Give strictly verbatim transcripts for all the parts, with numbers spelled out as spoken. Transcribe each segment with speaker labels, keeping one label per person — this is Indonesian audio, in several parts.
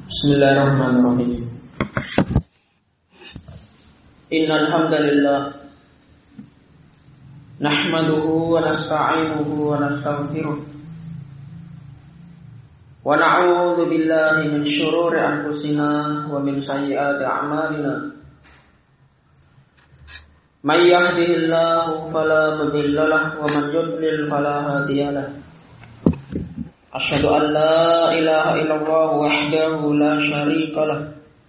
Speaker 1: Bismillahirrahmanirrahim. Innal hamdalillah nahmaduhu wa nasta'inuhu wa nastaghfiruh wa na'udzu billahi min syururi anfusina wa min sayyiati a'malina. May yahdihillahu fala mudilla lahu wa man yudlil fala hadiya lahu. Asyhadu an la ilaha illallah wahdahu la syarika lah.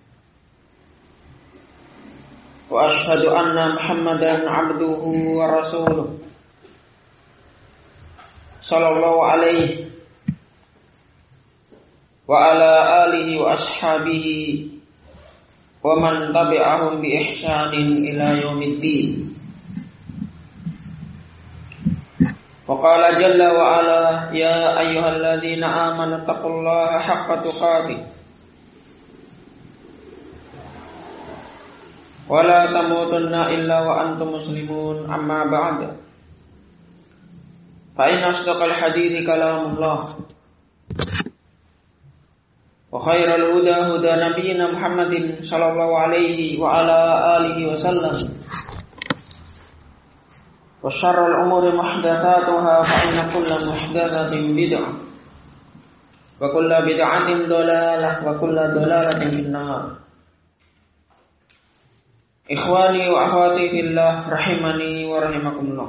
Speaker 1: Wa asyhadu anna Muhammadan abduhu wa rasuluh. Sallallahu alaihi wa ala alihi wa ashabihi wa man tabi'ahum bi ihsanin ila yaumiddin. Wa qala jalla wa ala ya ayyuhalladzina amanu taqullaha haqqa tuqatih wa la tamutunna illa wa antum muslimun, amma ba'd. Fa inna asdaqal hadithi kalamullah wa khairal huda huda nabiyyina Muhammadin sallallahu alaihi wa ala alihi wa sallam. Wa syarrul umuri muhdatsatuha fa inna kulla muhdatsatin bid'ah wa kulla bid'atin dhalalah wa kulla dhalalatin finnar. Ikhwani wa akhwati fillah rahimani wa rahimakumullah.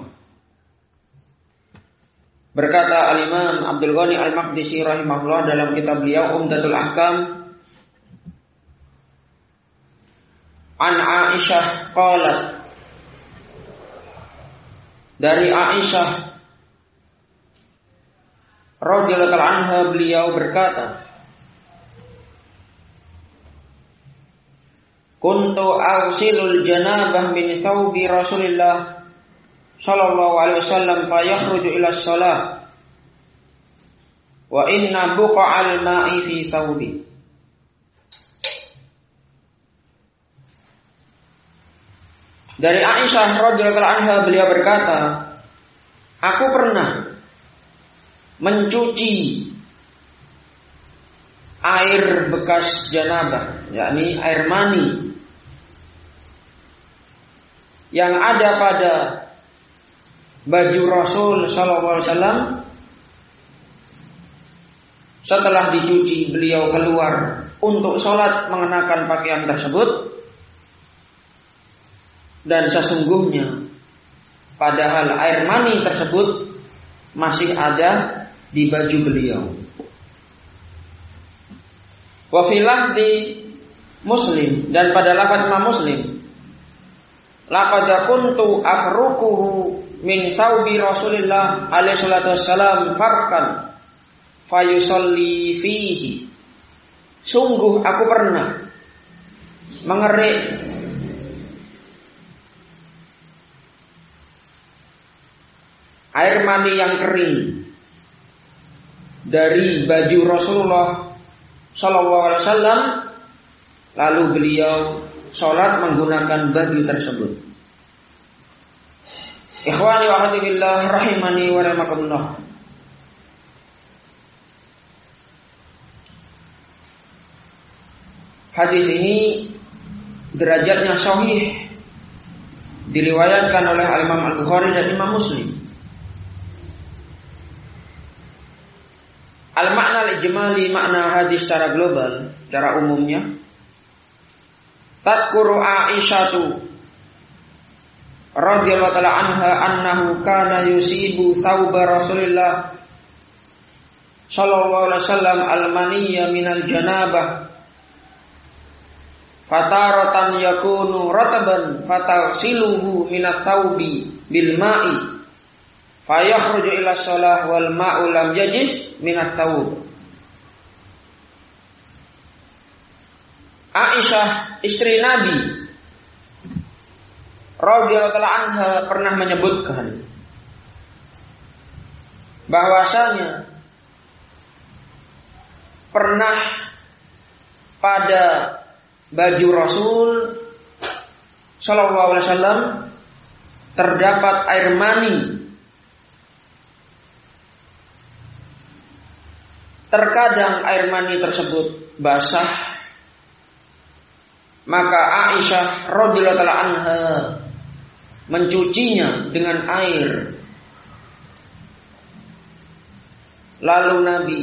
Speaker 1: Berkata Al-Imam Abdul Ghani Al-Maqdisi rahimahullah dalam kitab beliau Umdatul Ahkam, an Aisyah qalat, dari Aisyah radhiyallahu anha beliau berkata, kuntu awsilul janabah min thawbi Rasulillah sallallahu alaihi wasallam fa yakhruju ila shalah wa inna buqa'al ma'i fi thawbi. Dari Aisyah radhiyallahu anha beliau berkata, aku pernah mencuci air bekas janabah, yakni air mani yang ada pada baju Rasul sallallahu alaihi wasallam. Setelah dicuci, beliau keluar untuk sholat mengenakan pakaian tersebut. Dan sesungguhnya padahal air mani tersebut masih ada di baju beliau. Wa fi lafzi Muslim, dan pada lafaz Imam Muslim, laqad kuntu afruquhu min thawbi Rasulillah alaihi salatu wassalam farqan fayusalli fihi. Sungguh aku pernah mengerik air mani yang kering dari baju Rasulullah sallallahu alaihi wasallam, lalu beliau sholat menggunakan baju tersebut. Ikhwani wa akhwati fillah rahimani wa rahimakumullah. Hadis ini derajatnya sahih, diriwayatkan oleh Imam Al-Bukhari dan Imam Muslim. Al-makna al-ijmali, makna hadis secara global, secara umumnya. Tadkuru Aisyatu radhiyallahu ta'ala anha annahu kana yusibu thawba Rasulillah sallallahu alaihi wasallam al-maniyya minal janabah fataratan yakunu rataban fatasiluhu minat thawbi bil ma'i fayakhruju ila shalah wal ma'u lam yajid minat thawb. Aisyah istri Nabi radhiyallahu anha pernah menyebutkan bahwasanya pernah pada baju Rasul sallallahu alaihi wasallam terdapat air mani, terkadang air mani tersebut basah, maka Aisyah radhiyallahu taala anha mencucinya dengan air. Lalu Nabi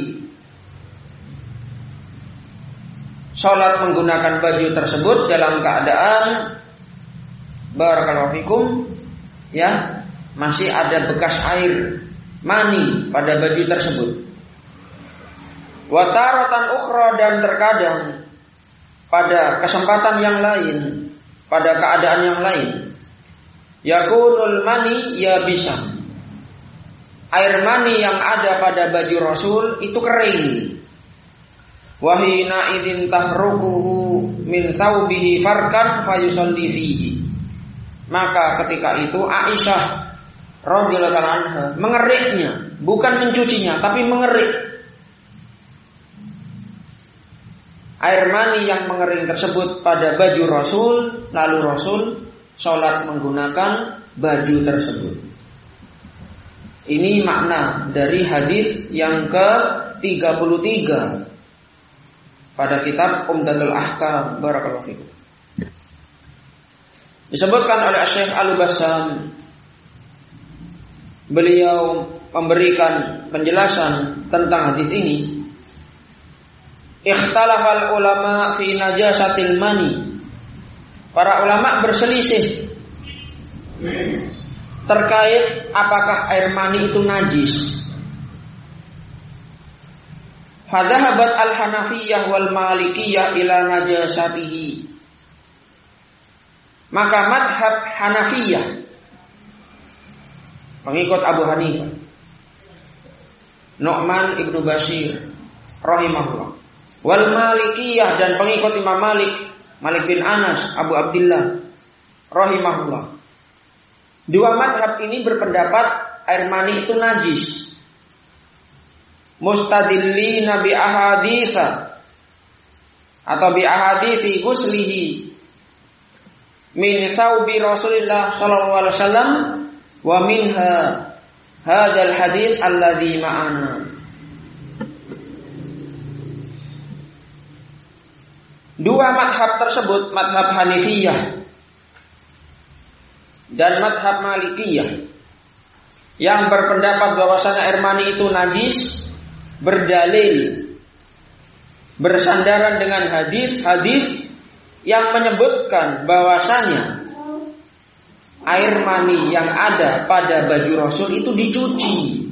Speaker 1: sholat menggunakan baju tersebut dalam keadaan barakallahu fikum ya, masih ada bekas air mani pada baju tersebut. Wa taratan ukhra, dan terkadang pada kesempatan yang lain, pada keadaan yang lain, yakunul mani ya bisa, air mani yang ada pada baju Rasul itu kering. Wahina idzin tahruquhu min thawbihi farkan fayusalli fihi. Maka ketika itu Aisyah radhiyallahu anha mengeriknya, bukan mencucinya tapi mengerik air mani yang mengering tersebut pada baju Rasul, lalu Rasul sholat menggunakan baju tersebut. Ini makna dari hadis yang ke tiga puluh tiga pada kitab Umdatul Ahkam. Barakallahu fikum. Disebutkan oleh Syekh Al-Bassam, beliau memberikan penjelasan tentang hadis ini. Ikhtalafal ulama fi najasatil mani. Para ulama berselisih terkait apakah air mani itu najis. Fadhahabat al-Hanafiyah wal Malikiyah ila najasatihi. Maka madhab Hanafiyah, pengikut Abu Hanifah, Nu'man ibnu Bashir rahimahullah, wal Malikiyah, dan pengikut Imam Malik, Malik bin Anas Abu Abdullah rahimahullah. Dua madhab ini berpendapat air mani itu najis. Mustadillina bi ahaditsa atau bi ahadithi ghuslihi min thawbi Rasulillah sallallahu alaihi wasallam wa minha hadzal hadits alladzi ma'ana. Dua madhab tersebut, madhab Hanifiyah dan madhab Malikiyah, yang berpendapat bahwasanya air mani itu najis, berdalil, bersandaran dengan hadis-hadis yang menyebutkan bahwasanya air mani yang ada pada baju Rasul itu dicuci.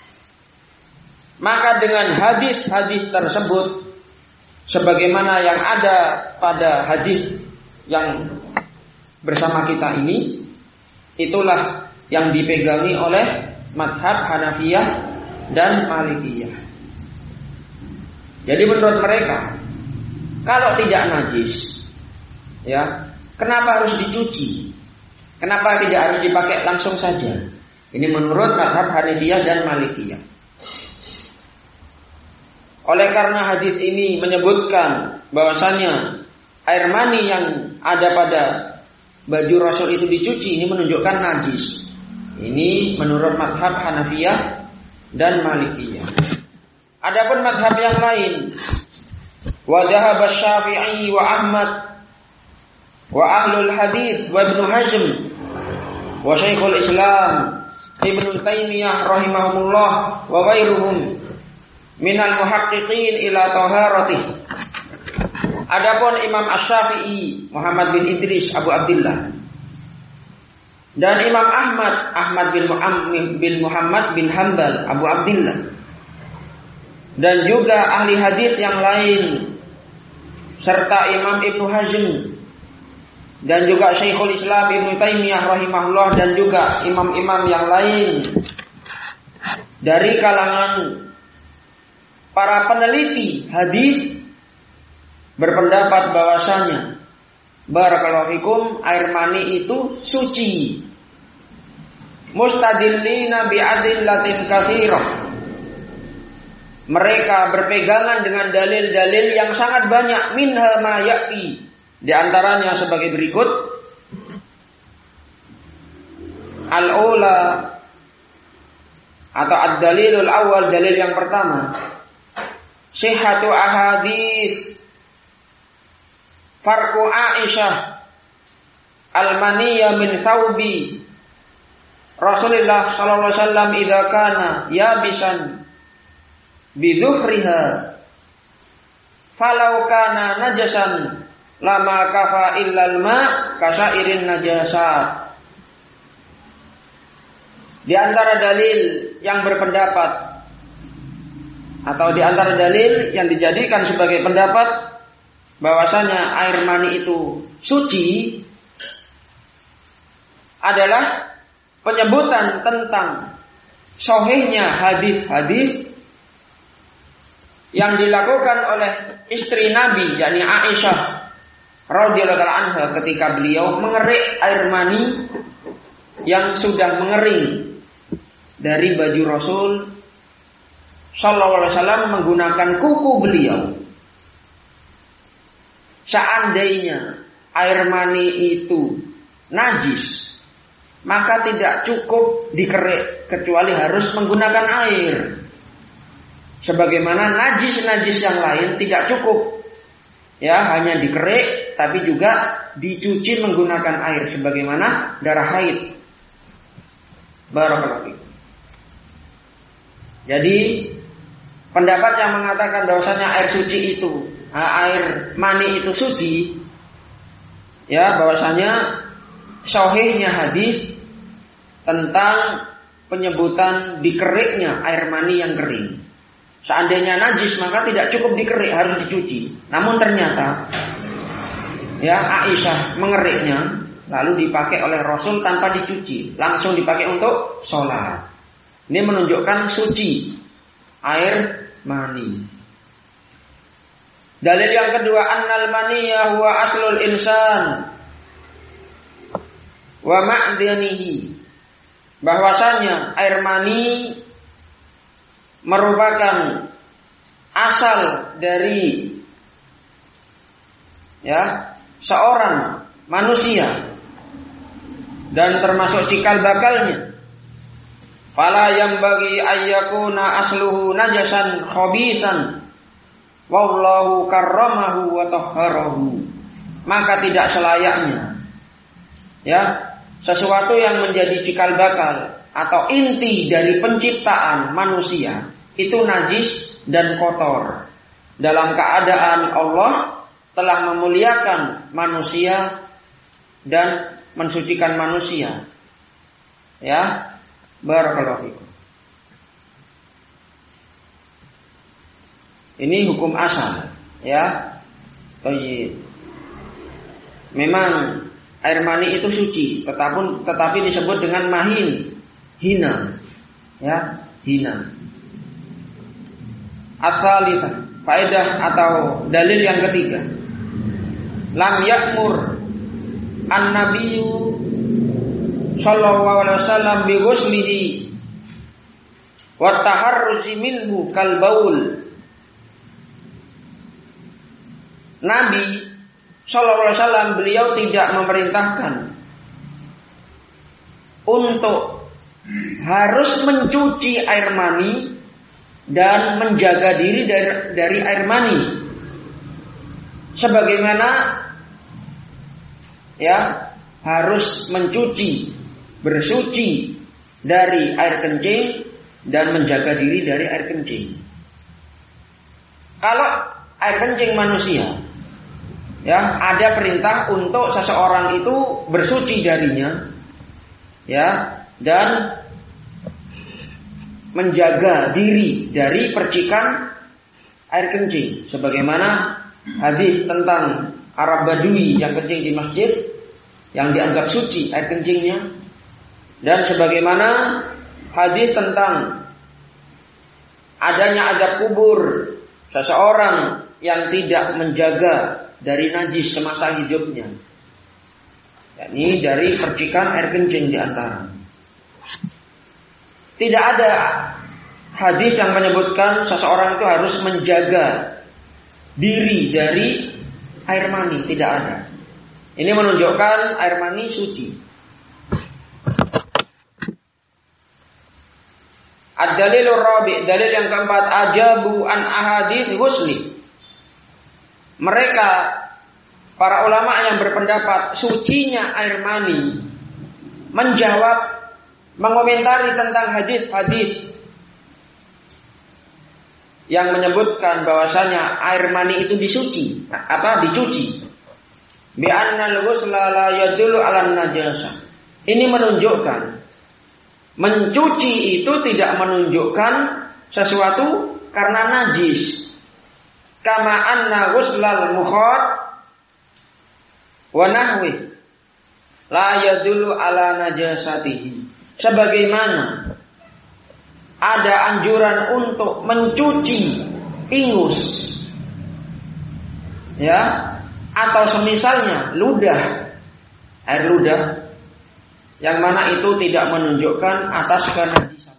Speaker 1: Maka dengan hadis-hadis tersebut, sebagaimana yang ada pada hadis yang bersama kita ini, itulah yang dipegangi oleh madhab Hanafiyah dan Malikiyah. Jadi menurut mereka, kalau tidak najis, ya, kenapa harus dicuci? Kenapa tidak harus dipakai langsung saja? Ini menurut madhab Hanafiyah dan Malikiyah. Oleh karena hadis ini menyebutkan bahwasanya air mani yang ada pada baju Rasul itu dicuci, ini menunjukkan najis. Ini menurut madhab Hanafiyah dan Malikiyah. Adapun madhab yang lain, wa dhahaba Syafi'i wa Ahmad wa ahlul hadits wa Ibnu Hazm wa Syekhul Islam Ibnu Taimiyah rahimahumullah wa ghairuhum minal muhaqqiqin ila taharatih. Adapun Imam Asy-Syafi'i Muhammad bin Idris Abu Abdullah dan Imam Ahmad Ahmad bin Muhammad bin Muhammad bin Hanbal Abu Abdullah, dan juga ahli hadis yang lain, serta Imam Ibnu Hazm dan juga Syekhul Islam Ibnu Taimiyah rahimahullah, dan juga imam-imam yang lain dari kalangan para peneliti hadis berpendapat bahwasanya barakallahu fikum air mani itu suci. Mustadillina bi'adillatin katsirah. Mereka berpegangan dengan dalil-dalil yang sangat banyak. Minha ma ya'ti, di antaranya sebagai berikut. Al-ula atau ad-dalilul awal, dalil yang pertama, sihhatu ahadits farqu Aisyah al-maniyya min thawbi Rasulullah sallallahu alaihi wasallam idza kana yabisan bi dhuhriha falau kana najasan lama kafa illal ma kasairin najasat. Di antara dalil yang berpendapat atau di antara dalil yang dijadikan sebagai pendapat bahwasanya air mani itu suci adalah penyebutan tentang sahihnya hadis-hadis yang dilakukan oleh istri Nabi yakni Aisyah radhiyallahu anha ketika beliau mengerik air mani yang sudah mengering dari baju Rasul sallallahu alaihi wasallam menggunakan kuku beliau. Seandainya air mani itu najis, maka tidak cukup dikerik kecuali harus menggunakan air. Sebagaimana najis-najis yang lain tidak cukup ya hanya dikerik, tapi juga dicuci menggunakan air sebagaimana darah haid. Barakallahu fikum. Jadi pendapat yang mengatakan bahwasanya air suci itu, air mani itu suci, ya bahwasanya sahihnya hadis tentang penyebutan dikeriknya air mani yang kering. Seandainya najis maka tidak cukup dikerik, harus dicuci. Namun ternyata ya Aisyah mengeriknya lalu dipakai oleh Rasul tanpa dicuci, langsung dipakai untuk sholat. Ini menunjukkan suci air mani. Dalil yang kedua, annal maniyya huwa aslul insan wa ma'danihi, bahwasanya air mani merupakan asal dari ya seorang manusia dan termasuk cikal bakalnya. Fala yang bagi ayyakuna asluhu najasan khabisan wallahu karramahu wa tahharahu. Maka tidak selayaknya ya sesuatu yang menjadi cikal bakal atau inti dari penciptaan manusia itu najis dan kotor, dalam keadaan Allah telah memuliakan manusia dan mensucikan manusia. Ya, barakallahu fikum. Ini hukum asal, ya. Thayyib. Memang air mani itu suci, tetapi tetapi disebut dengan mahin, hina. Ya, hina. Ats-tsalitsah, faedah atau dalil yang ketiga. Lam ya'mur an-nabiyyu sallallahu alaihi wasallam bi ghuslihi wa taharruzi minhu kal baul. Nabi sallallahu alaihi wasallam beliau tidak memerintahkan untuk harus mencuci air mani dan menjaga diri dari, dari air mani, sebagaimana ya harus mencuci, bersuci dari air kencing dan menjaga diri dari air kencing. Kalau air kencing manusia, ya ada perintah untuk seseorang itu bersuci darinya, ya dan menjaga diri dari percikan air kencing, sebagaimana hadis tentang Arab Badui yang kencing di masjid yang dianggap suci air kencingnya, dan sebagaimana hadis tentang adanya azab kubur seseorang yang tidak menjaga dari najis semasa hidupnya, yakni dari percikan air kencing di antara. Tidak ada hadis yang menyebutkan seseorang itu harus menjaga diri dari air mani, tidak ada. Ini menunjukkan air mani suci. Ad-dalilur rabi', dalil yang keempat, ajabu an ahadits husli. Mereka para ulama yang berpendapat sucinya air mani menjawab, mengomentari tentang hadis-hadis yang menyebutkan bahwasanya air mani itu disuci, apa dicuci. Bi annal ghusla la yadullu 'alan najasah. Ini menunjukkan mencuci itu tidak menunjukkan sesuatu karena najis. Kama anna ghuslal mukhat wa nahwi la yadullu 'ala najasatihi. Sebagaimana ada anjuran untuk mencuci ingus, ya, atau semisalnya ludah, air ludah, yang mana itu tidak menunjukkan atas kenajisan.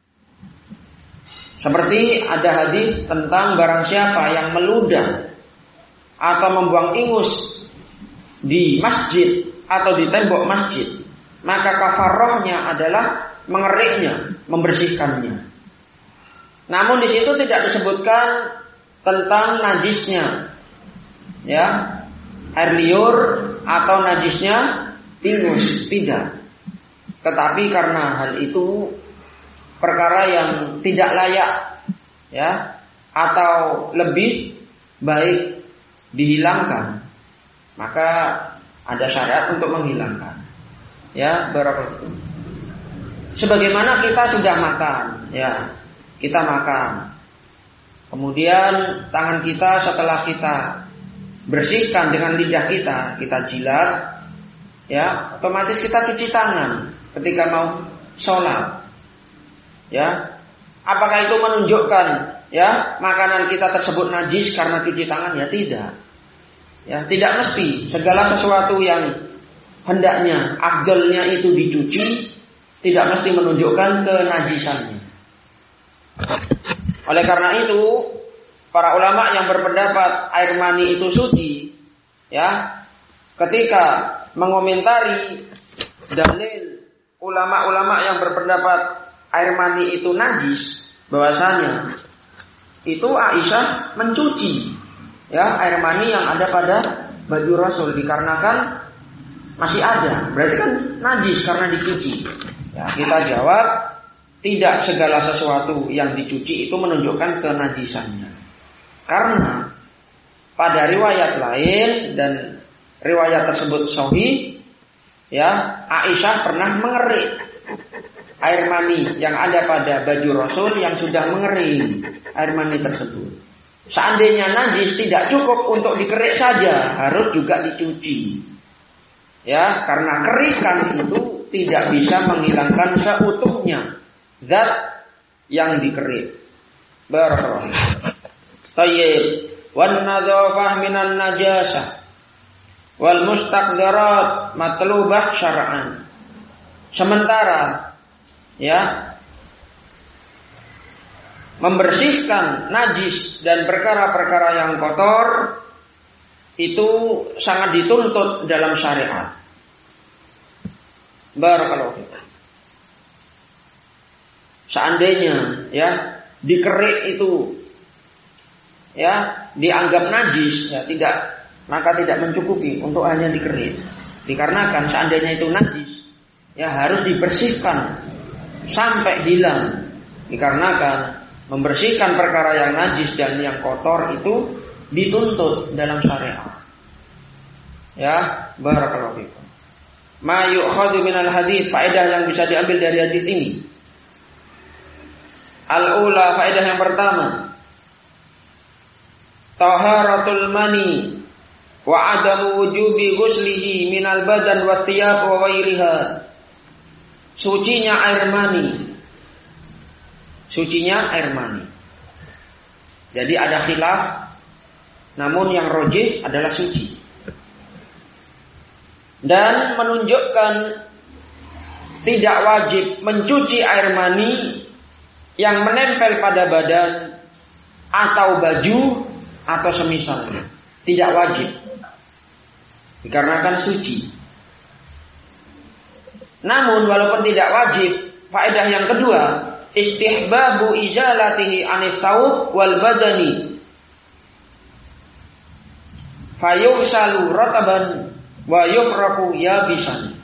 Speaker 1: Seperti ada hadis tentang barang siapa yang meludah atau membuang ingus di masjid atau di tembok masjid, maka kafarahnya adalah mengeriknya, membersihkannya. Namun di situ tidak disebutkan tentang najisnya, ya, air liur atau najisnya ingus, tidak. Tetapi karena hal itu perkara yang tidak layak, ya, atau lebih baik dihilangkan, maka ada syariat untuk menghilangkan, ya, barakallahu. Sebagaimana kita sudah makan, ya, kita makan, kemudian tangan kita setelah kita bersihkan dengan lidah kita, kita jilat, ya, otomatis kita cuci tangan ketika mau sholat. Ya, apakah itu menunjukkan, ya, makanan kita tersebut najis karena cuci tangan? Ya tidak. Ya, tidak mesti. Segala sesuatu yang hendaknya afdalnya itu dicuci tidak mesti menunjukkan kenajisannya. Oleh karena itu, para ulama yang berpendapat air mani itu suci, ya, ketika mengomentari dalil ulama-ulama yang berpendapat air mani itu najis, bahwasanya itu Aisyah mencuci, ya, air mani yang ada pada baju Rasul dikarenakan masih ada, berarti kan najis karena dicuci. Ya, kita jawab tidak segala sesuatu yang dicuci itu menunjukkan kenajisannya. Karena pada riwayat lain dan riwayat tersebut sahih, ya, Aisyah pernah mengerik air mani yang ada pada baju Rasul yang sudah mengering air mani tersebut. Seandainya najis tidak cukup untuk dikerik saja, harus juga dicuci. Ya, karena kerikan itu tidak bisa menghilangkan seutuhnya zat yang dikerik. Barakallahu. Tayyib. Wan nadzafah minan najasah wal mustaqdarat matlubah syar'an. Sementara, ya, membersihkan najis dan perkara-perkara yang kotor itu sangat dituntut dalam syariat. Barakallahu fiik. Seandainya, ya, dikerik itu, ya, dianggap najis, ya, tidak, maka tidak mencukupi untuk hanya dikerik. Dikarenakan seandainya itu najis, ya, harus dibersihkan sampai hilang. Dikarenakan membersihkan perkara yang najis dan yang kotor itu dituntut dalam syariat. Ya, barakallahu fikum. Ma yu'khadhu minal hadits, faedah yang bisa diambil dari hadis ini. Al-ula, faedah yang pertama, taharatul mani wa adamu wujubi ghuslihi minal badan wa thiyab wa ghairiha. Sucinya air mani. Sucinya air mani. Jadi ada khilaf, namun yang rajih adalah suci. Dan menunjukkan tidak wajib mencuci air mani yang menempel pada badan atau baju atau semisalnya. Tidak wajib, dikarenakan suci. Namun walaupun tidak wajib, faedah yang kedua, istihbabu izalatihi anit thawb wal badani fayusalu rataban wa yukraku yabisan.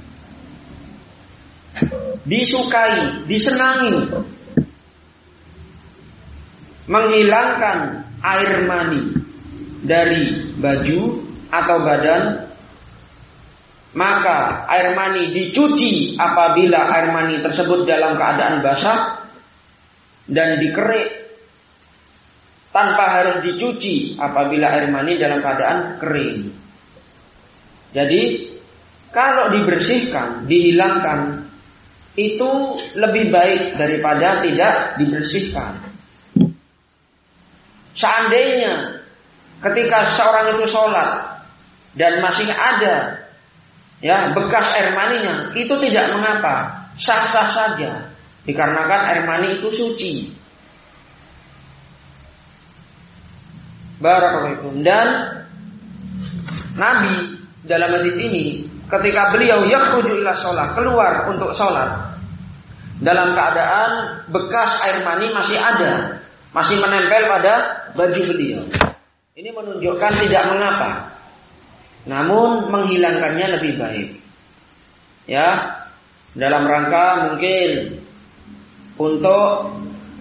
Speaker 1: Disukai, disenangi menghilangkan air mani dari baju atau badan, maka air mani dicuci apabila air mani tersebut dalam keadaan basah dan dikerik tanpa harus dicuci apabila air mani dalam keadaan kering. Jadi kalau dibersihkan, dihilangkan, itu lebih baik daripada tidak dibersihkan. Seandainya ketika seorang itu sholat dan masih ada ya bekas air maninya, itu tidak mengapa, sah-sah saja, dikarenakan air mani itu suci. Barakallahu. Dan Nabi dalam hadis ini ketika beliau yakhruju ila sholat, keluar untuk sholat, dalam keadaan bekas air mani masih ada, masih menempel pada baju beliau. Ini menunjukkan tidak mengapa, namun menghilangkannya lebih baik. Ya, dalam rangka mungkin untuk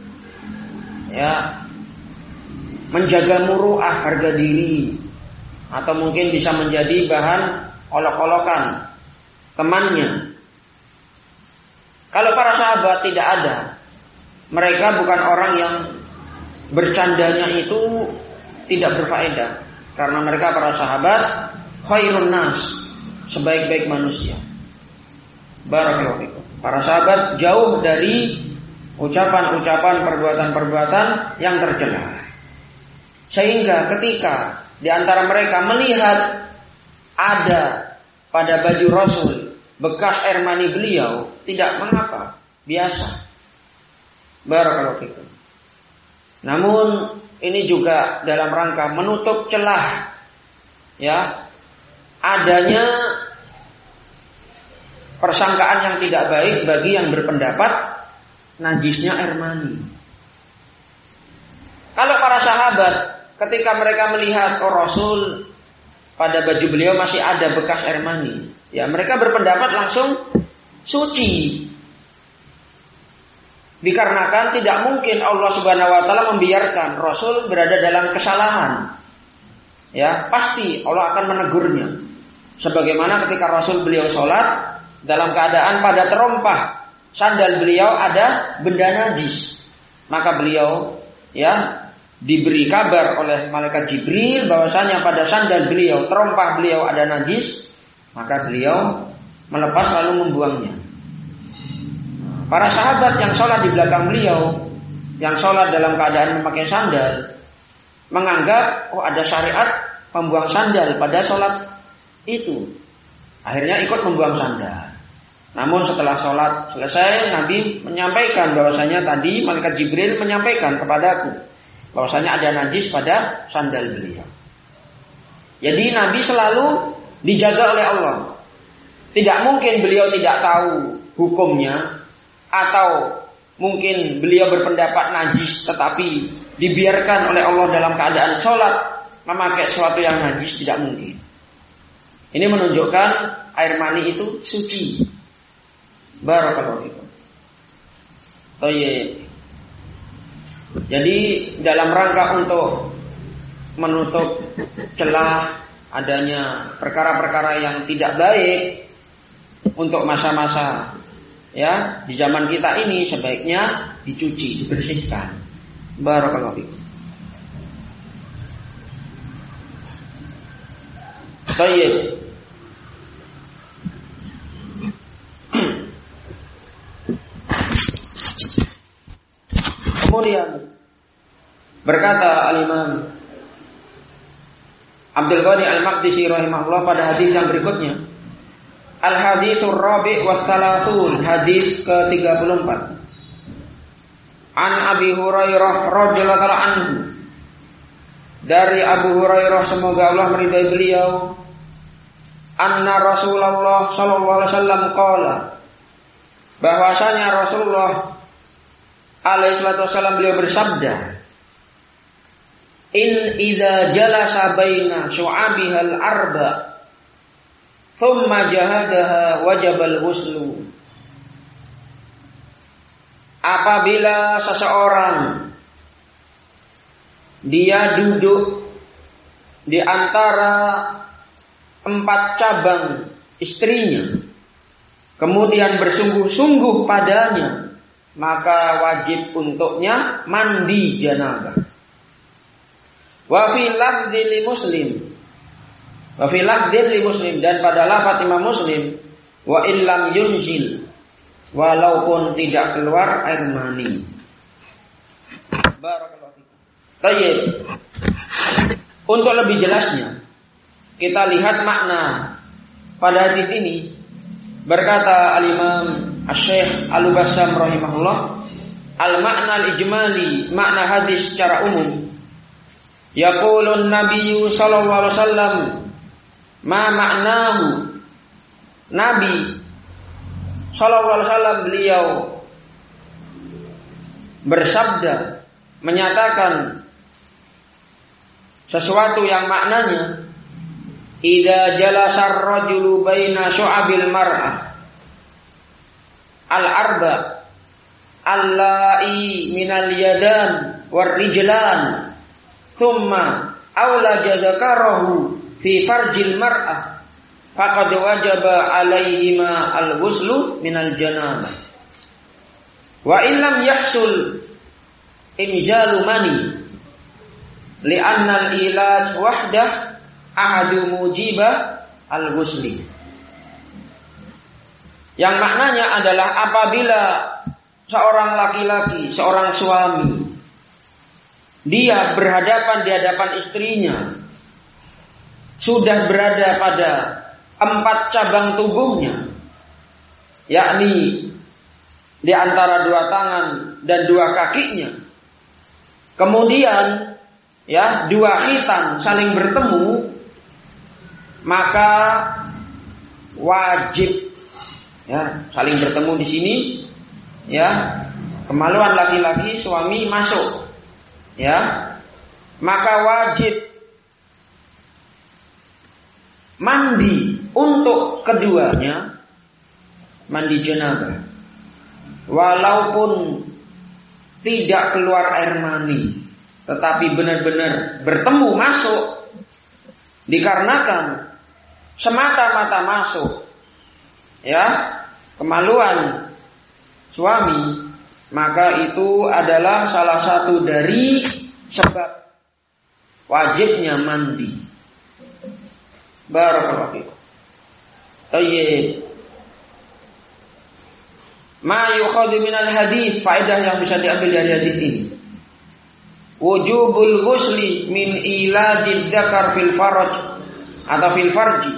Speaker 1: ya menjaga muru'ah harga diri, atau mungkin bisa menjadi bahan olok-olokan temannya. Kalau para sahabat tidak ada, mereka bukan orang yang bercandanya itu tidak berfaedah, karena mereka para sahabat khairun nas, sebaik-baik manusia. Barakallahu fikum. Para sahabat jauh dari ucapan-ucapan, perbuatan-perbuatan yang tercela. Sehingga ketika di antara mereka melihat ada pada baju Rasul bekas air mani beliau, tidak mengapa, biasa. Barakallahu fikum. Namun ini juga dalam rangka menutup celah ya adanya persangkaan yang tidak baik bagi yang berpendapat najisnya air mani. Kalau para sahabat ketika mereka melihat oh Rasul pada baju beliau masih ada bekas air mani, ya mereka berpendapat langsung suci. Dikarenakan tidak mungkin Allah Subhanahu wa taala membiarkan Rasul berada dalam kesalahan. Ya, pasti Allah akan menegurnya. Sebagaimana ketika Rasul beliau sholat dalam keadaan pada terompah sandal beliau ada benda najis, maka beliau ya diberi kabar oleh malaikat Jibril bahwasanya pada sandal beliau, terompah beliau ada najis, maka beliau melepas lalu membuangnya. Para sahabat yang sholat di belakang beliau, yang sholat dalam keadaan memakai sandal, menganggap oh ada syariat membuang sandal pada sholat itu. Akhirnya ikut membuang sandal. Namun setelah sholat selesai, Nabi menyampaikan bahwasanya tadi malaikat Jibril menyampaikan kepadaku bahwasanya ada najis pada sandal beliau. Jadi Nabi selalu dijaga oleh Allah. Tidak mungkin beliau tidak tahu hukumnya, atau mungkin beliau berpendapat najis tetapi dibiarkan oleh Allah dalam keadaan sholat memakai sesuatu yang najis, tidak mungkin. Ini menunjukkan air mani itu suci. Barakallahu fikum. Oh iya. Jadi dalam rangka untuk menutup celah adanya perkara-perkara yang tidak baik untuk masa-masa ya di zaman kita ini, sebaiknya dicuci, dibersihkan. Barakallahu fikum. Baik. Kemudian berkata Al-Imam Abdul Ghani Al-Maqdisi rahimahullah pada hadis yang berikutnya, Al-Hadithur Rabi' wa Thalathun, hadis ke tiga puluh empat. An Abi Hurairah radhiyallahu anhu, dari Abu Hurairah semoga Allah meridai beliau, anna Rasulullah sallallahu alaihi wasallam qala, bahwasanya Rasulullah alaihi wasallam beliau bersabda, in idza jalasa baina syu'abihal arba thumma jahadaha wajabal ghuslu. Apabila seseorang dia duduk di antara empat cabang istrinya, kemudian bersungguh-sungguh padanya, maka wajib untuknya mandi janabah. Wa fi lafdzi li Muslim, wa fi lafdzi li Muslim, dan pada lafaz Imam Muslim, wa illam yunzil, walaupun tidak keluar air mani. Barakallahu fikum. Baik. Untuk lebih jelasnya, kita lihat makna pada hadis ini. Berkata Al-Imam Asy-Syaikh Al-Bassam rahimahullah, al-makna al-ijmali, makna hadis secara umum. Yaqulun Nabiyyu sallallahu alaihi wasallam, ma ma'nahu. Nabi sallallahu alaihi wasallam beliau bersabda, menyatakan sesuatu yang maknanya, idza jalasa ar-rajulu baina syu'abil mar'ah al-arba allai minal yadan war rijlan thumma awlaja dzakarahu fi farjil mar'ah faqad wajaba alaihima al-ghuslu minal janabah wa illam yahsul injalu mani li'anna al-ilaj wahdah ahadu mujibah al-ghusli. Yang maknanya adalah apabila seorang laki-laki, seorang suami, dia berhadapan di hadapan istrinya, sudah berada pada empat cabang tubuhnya, yakni di antara dua tangan dan dua kakinya, kemudian ya dua khitan saling bertemu, maka wajib ya saling bertemu di sini ya kemaluan laki-laki suami masuk ya, maka wajib mandi untuk keduanya, mandi janabah walaupun tidak keluar air mani, tetapi benar-benar bertemu masuk, dikarenakan semata-mata masuk ya kemaluan suami, maka itu adalah salah satu dari sebab wajibnya mandi. Barakallahu fikum. Tayyib. Ma yukhadhu minal hadis, faedah yang bisa diambil dari hadis ini. Wujubul ghusli min iladid dzakar fil farj atau fil farji.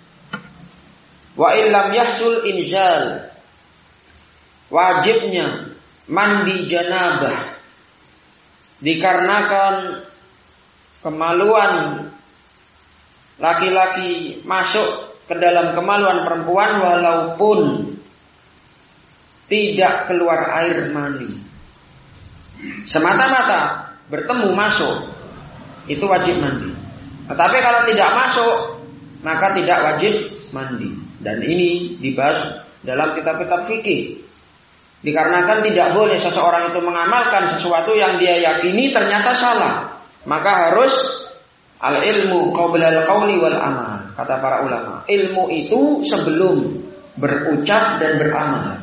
Speaker 1: Wa illam yahsul inzal. Wajibnya mandi janabah dikarenakan kemaluan laki-laki masuk ke dalam kemaluan perempuan walaupun tidak keluar air mani. Semata-mata bertemu masuk, itu wajib mandi. Tetapi kalau tidak masuk, maka tidak wajib mandi. Dan ini dibahas dalam kitab-kitab fikih. Dikarenakan tidak boleh seseorang itu mengamalkan sesuatu yang dia yakini ternyata salah, maka harus al-ilmu qabla al-qawli wal amal. Kata para ulama, ilmu itu sebelum berucap dan beramal.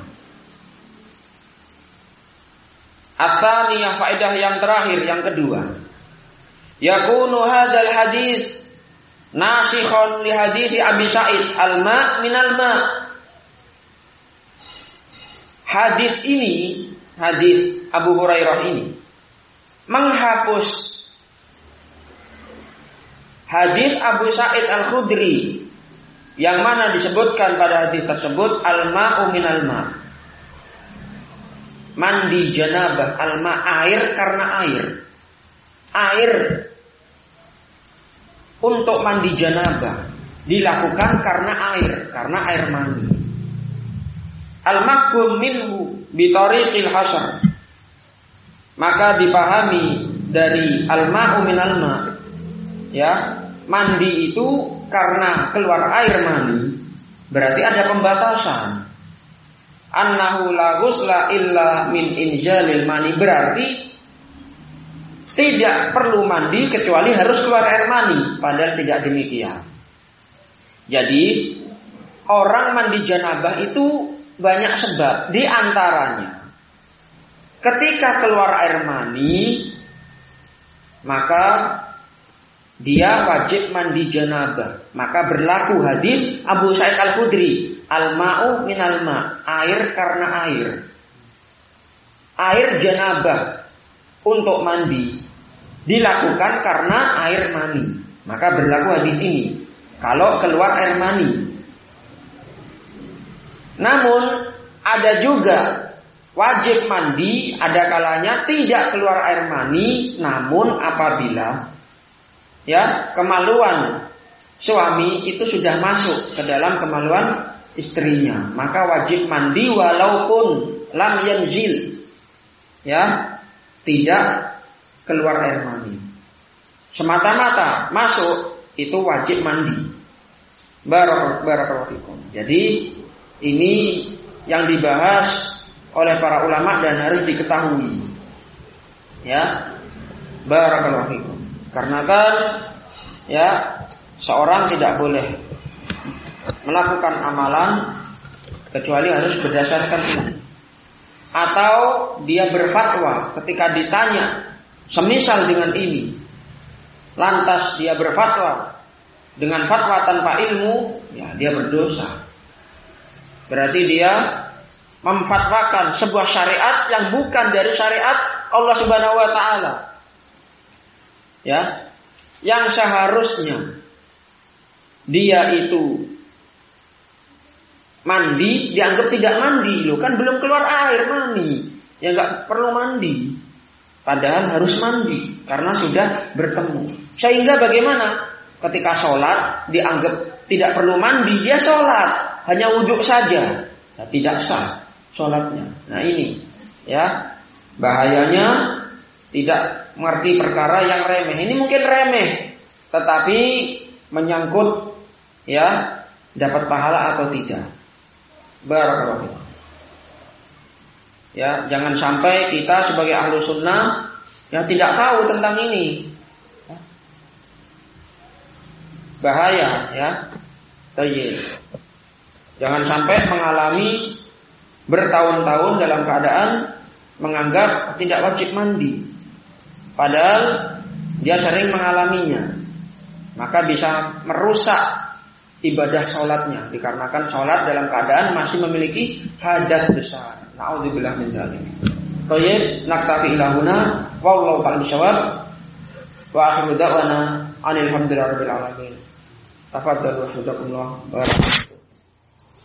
Speaker 1: Atsaniyah, faedah yang terakhir, yang kedua, yakunu hadzal hadis nasikhan li hadis Abi Sa'id al-ma' minal ma'. Hadis ini, hadis Abu Hurairah ini menghapus hadis Abu Sa'id Al-Khudri yang mana disebutkan pada hadis tersebut al-ma'u minal ma'. Mandi janabah, al-ma' air karena air. Air untuk mandi janabah dilakukan karena air, karena air mani. Al-maqbum minhu bi tariqil hasar. maka dipahami dari al-ma'u minal ma', ya, mandi itu karena keluar air mani, berarti ada pembatasan. Annahu la ghusla illa min injalil mani, berarti tidak perlu mandi kecuali harus keluar air mani, padahal tidak demikian. Jadi orang mandi janabah itu banyak sebab, di antaranya ketika keluar air mani maka dia wajib mandi janabah, maka berlaku hadis Abu Sa'id Al-Khudri, al-ma'u minal ma', air karena air. Air janabah untuk mandi dilakukan karena air mani, maka berlaku hadis ini kalau keluar air mani. Namun ada juga wajib mandi ada kalanya tidak keluar air mani, namun apabila ya kemaluan suami itu sudah masuk ke dalam kemaluan istrinya, maka wajib mandi walaupun lam yanzil, ya, tidak keluar air mani, semata-mata masuk itu wajib mandi. Barakallahu fikum. Jadi ini yang dibahas oleh para ulama dan harus diketahui, ya. Barakallahu fikum. Karena kan ya seorang tidak boleh melakukan amalan kecuali harus berdasarkan ilmu. Atau dia berfatwa ketika ditanya semisal dengan ini, lantas dia berfatwa dengan fatwa tanpa ilmu, ya dia berdosa. Berarti dia memfatwakan sebuah syariat yang bukan dari syariat Allah Subhanahu wa taala. Ya, yang seharusnya dia itu mandi dianggap tidak mandi, loh kan belum keluar air mani, ya nggak perlu mandi, padahal harus mandi karena sudah bertemu. Sehingga bagaimana ketika sholat dianggap tidak perlu mandi, dia sholat hanya wudhu saja, nah, tidak sah sholatnya. Nah ini ya bahayanya tidak mengerti perkara yang remeh. Ini mungkin remeh, tetapi menyangkut ya dapat pahala atau tidak. Barakallahu fikum. Ya, jangan sampai kita sebagai ahlu sunnah ya tidak tahu tentang ini. Bahaya ya. Tayyib. Jangan sampai mengalami bertahun-tahun dalam keadaan menganggap tidak wajib mandi, padahal dia sering mengalaminya, maka bisa merusak ibadah sholatnya dikarenakan sholat dalam keadaan masih memiliki hadas besar. Na'udzubillah min dzalik. Tayyib, naktafi ila huna wallahu ta'ala bishawab wa akhiru da'wana alhamdulillahi rabbil alamin. Tafadhalu wa hafizakumullah.